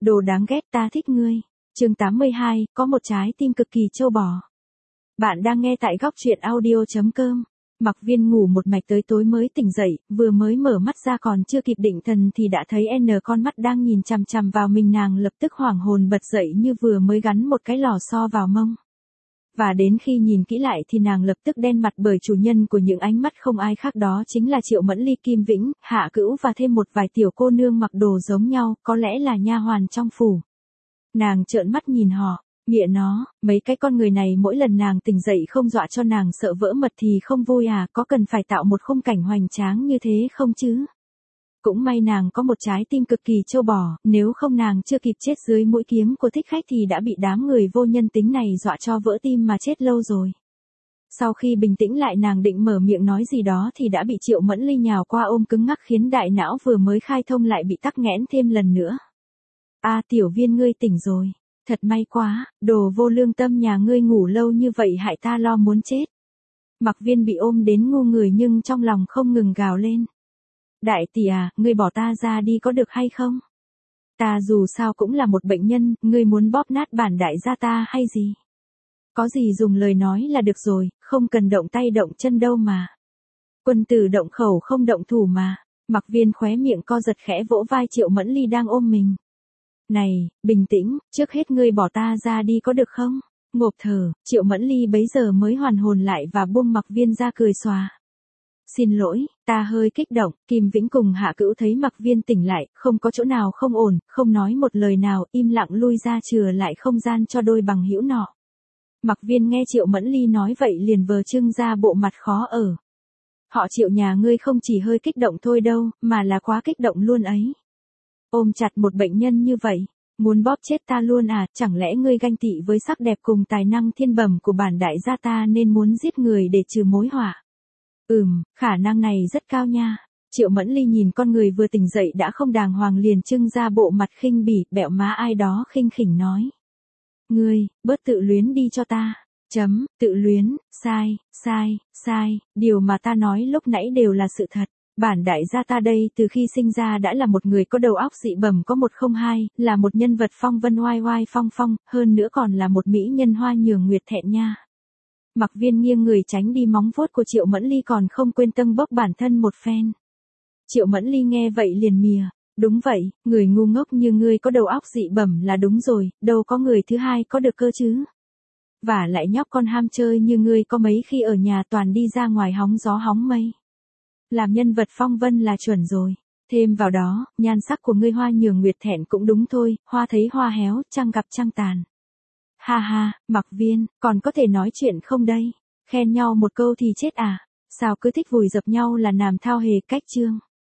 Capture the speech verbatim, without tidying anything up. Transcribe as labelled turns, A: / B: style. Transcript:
A: Đồ đáng ghét, ta thích ngươi. Chương tám mươi hai, có một trái tim cực kỳ trâu bò. Bạn đang nghe tại góc truyện audio chấm com. Mặc Viên ngủ một mạch tới tối mới tỉnh dậy, vừa mới mở mắt ra còn chưa kịp định thần thì đã thấy N con mắt đang nhìn chằm chằm vào mình, nàng lập tức hoảng hồn bật dậy như vừa mới gắn một cái lò xo vào mông. Và đến khi nhìn kỹ lại thì nàng lập tức đen mặt bởi chủ nhân của những ánh mắt không ai khác đó chính là Triệu Mẫn Ly, Kim Vĩnh, Hạ Cữu và thêm một vài tiểu cô nương mặc đồ giống nhau, có lẽ là nha hoàn trong phủ. Nàng trợn mắt nhìn họ, nghĩa nó, mấy cái con người này mỗi lần nàng tỉnh dậy không dọa cho nàng sợ vỡ mật thì không vui à, có cần phải tạo một khung cảnh hoành tráng như thế không chứ? Cũng may nàng có một trái tim cực kỳ trâu bò, nếu không nàng chưa kịp chết dưới mũi kiếm của thích khách thì đã bị đám người vô nhân tính này dọa cho vỡ tim mà chết lâu rồi. Sau khi bình tĩnh lại nàng định mở miệng nói gì đó thì đã bị Triệu Mẫn Ly nhào qua ôm cứng ngắc khiến đại não vừa mới khai thông lại bị tắc nghẽn thêm lần nữa. A à, Tiểu Viên ngươi tỉnh rồi. Thật may quá, đồ vô lương tâm nhà ngươi ngủ lâu như vậy hại ta lo muốn chết. Mặc Viên bị ôm đến ngu người nhưng trong lòng không ngừng gào lên. Đại tỷ à, ngươi bỏ ta ra đi có được hay không? Ta dù sao cũng là một bệnh nhân, ngươi muốn bóp nát bản đại gia ta hay gì? Có gì dùng lời nói là được rồi, không cần động tay động chân đâu mà. Quân tử động khẩu không động thủ mà. Mặc Viên khóe miệng co giật khẽ vỗ vai Triệu Mẫn Ly đang ôm mình. Này, bình tĩnh, trước hết ngươi bỏ ta ra đi có được không? Ngộp thở, Triệu Mẫn Ly bấy giờ mới hoàn hồn lại và buông Mặc Viên ra cười xòa. Xin lỗi, ta hơi kích động. Kim Vĩnh cùng Hạ Cữu thấy Mặc Viên tỉnh lại, không có chỗ nào không ổn, không nói một lời nào, im lặng lui ra chừa lại không gian cho đôi bằng hữu nọ. Mặc Viên nghe Triệu Mẫn Ly nói vậy liền vờ trưng ra bộ mặt khó ở. Họ Triệu nhà ngươi không chỉ hơi kích động thôi đâu, mà là quá kích động luôn ấy. Ôm chặt một bệnh nhân như vậy, muốn bóp chết ta luôn à, chẳng lẽ ngươi ganh tị với sắc đẹp cùng tài năng thiên bẩm của bản đại gia ta nên muốn giết người để trừ mối họa? Ừm, khả năng này rất cao nha. Triệu Mẫn Ly nhìn con người vừa tỉnh dậy đã không đàng hoàng liền trưng ra bộ mặt khinh bỉ, bẹo má ai đó khinh khỉnh nói. Ngươi, bớt tự luyến đi cho ta. Chấm, tự luyến, sai, sai, sai, điều mà ta nói lúc nãy đều là sự thật. Bản đại gia ta đây từ khi sinh ra đã là một người có đầu óc dị bẩm có một không hai, là một nhân vật phong vân oai oai phong phong, hơn nữa còn là một mỹ nhân hoa nhường nguyệt thẹn nha. Mặc Viên nghiêng người tránh đi móng vuốt của Triệu Mẫn Ly còn không quên tâng bốc bản thân một phen. Triệu Mẫn Ly nghe vậy liền mỉa, đúng vậy, người ngu ngốc như ngươi có đầu óc dị bẩm là đúng rồi, đâu có người thứ hai có được cơ chứ. Và lại nhóc con ham chơi như ngươi có mấy khi ở nhà toàn đi ra ngoài hóng gió hóng mây. Làm nhân vật phong vân là chuẩn rồi. Thêm vào đó, nhan sắc của ngươi hoa nhường nguyệt thẹn cũng đúng thôi, hoa thấy hoa héo, trăng gặp trăng tàn. Ha ha, Mặc Viên, còn có thể nói chuyện không đây? Khen nhau một câu thì chết à? Sao cứ thích vùi dập nhau là làm thao hề cách chương?